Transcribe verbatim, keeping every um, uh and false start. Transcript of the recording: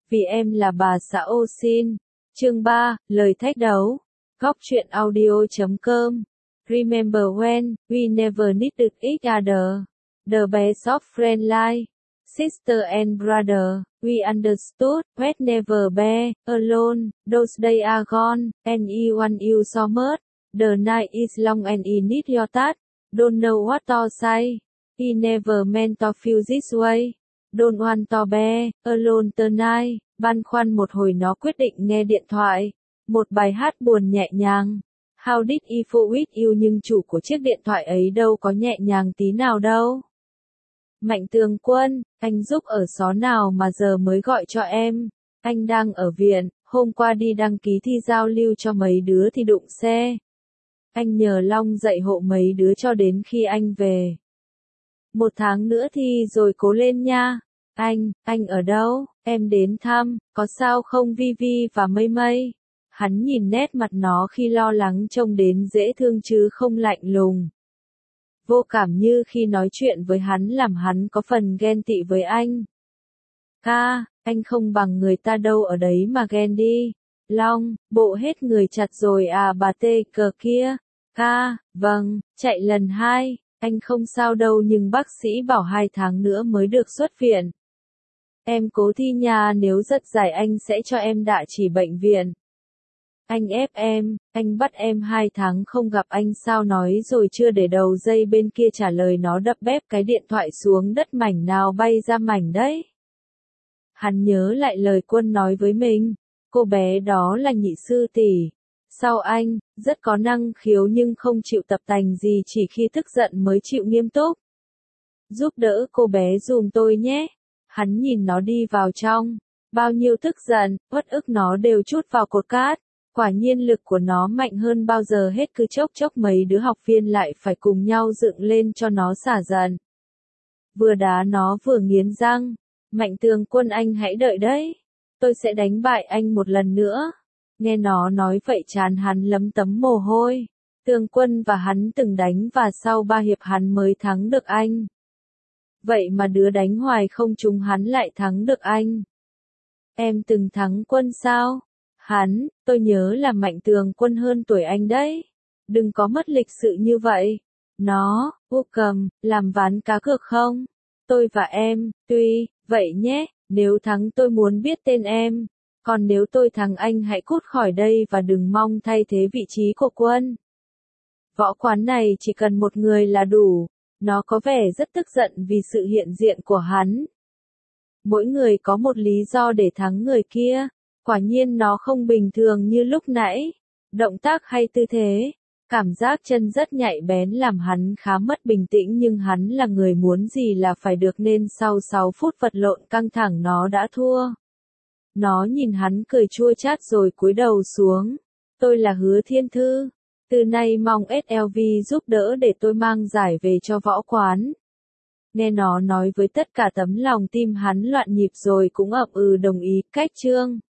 vì em là bà xã ô xin. Chương ba, lời thách đấu. Góc truyện audio chấm com. Remember when, we never needed each other. The best of friend like. Sister and brother, we understood, we'd never be alone. Those days are gone, and you want you so much. The night is long and I need your touch. Don't know what to say. He never meant to feel this way. Don't want to be alone tonight. Băn khoăn một hồi nó quyết định nghe điện thoại. Một bài hát buồn nhẹ nhàng. How did I fall with you, nhưng chủ của chiếc điện thoại ấy đâu có nhẹ nhàng tí nào đâu. Mạnh Tường Quân, anh giúp ở xó nào mà giờ mới gọi cho em? Anh đang ở viện, hôm qua đi đăng ký thi giao lưu cho mấy đứa thì đụng xe. Anh nhờ Long dạy hộ mấy đứa cho đến khi anh về. Một tháng nữa thi rồi cố lên nha. Anh, anh ở đâu? Em đến thăm, có sao không Vi Vi và Mây Mây? Hắn nhìn nét mặt nó khi lo lắng trông đến dễ thương chứ không lạnh lùng. Vô cảm như khi nói chuyện với hắn làm hắn có phần ghen tị với anh. Ca, anh không bằng người ta đâu, ở đấy mà ghen đi. Long, bộ hết người chặt rồi à bà tê cờ kia. Ca, vâng, chạy lần hai, anh không sao đâu nhưng bác sĩ bảo hai tháng nữa mới được xuất viện. Em cố thi nha, nếu rất dài anh sẽ cho em đạ chỉ bệnh viện. Anh ép em, anh bắt em hai tháng không gặp anh sao, nói rồi chưa để đầu dây bên kia trả lời nó đập bép cái điện thoại xuống đất, mảnh nào bay ra mảnh đấy. Hắn nhớ lại lời Quân nói với mình, cô bé đó là nhị sư tỷ. Sau anh, rất có năng khiếu nhưng không chịu tập tành gì, chỉ khi tức giận mới chịu nghiêm túc. Giúp đỡ cô bé dùm tôi nhé. Hắn nhìn nó đi vào trong, bao nhiêu tức giận, uất ức nó đều trút vào cột cát. Quả nhiên lực của nó mạnh hơn bao giờ hết, cứ chốc chốc mấy đứa học viên lại phải cùng nhau dựng lên cho nó xả giận. Vừa đá nó vừa nghiến răng. Mạnh Tường Quân, anh hãy đợi đấy. Tôi sẽ đánh bại anh một lần nữa. Nghe nó nói vậy trán hắn lấm tấm mồ hôi. Tường Quân và hắn từng đánh và sau ba hiệp hắn mới thắng được anh. Vậy mà đứa đánh hoài không trúng hắn lại thắng được anh. Em từng thắng Quân sao? Hắn, tôi nhớ là Mạnh Tường Quân hơn tuổi anh đấy. Đừng có mất lịch sự như vậy. Nó, u cầm, làm ván cá cược không? Tôi và em, tuy, vậy nhé, nếu thắng tôi muốn biết tên em. Còn nếu tôi thắng anh hãy cút khỏi đây và đừng mong thay thế vị trí của Quân. Võ quán này chỉ cần một người là đủ. Nó có vẻ rất tức giận vì sự hiện diện của hắn. Mỗi người có một lý do để thắng người kia. Quả nhiên nó không bình thường như lúc nãy. Động tác hay tư thế. Cảm giác chân rất nhạy bén làm hắn khá mất bình tĩnh, nhưng hắn là người muốn gì là phải được nên sau sáu phút vật lộn căng thẳng nó đã thua. Nó nhìn hắn cười chua chát rồi cúi đầu xuống. Tôi là Hứa Thiên Thư. Từ nay mong ét lờ vê giúp đỡ để tôi mang giải về cho võ quán. Nghe nó nói với tất cả tấm lòng tim hắn loạn nhịp rồi cũng ậm ừ đồng ý. Cách chương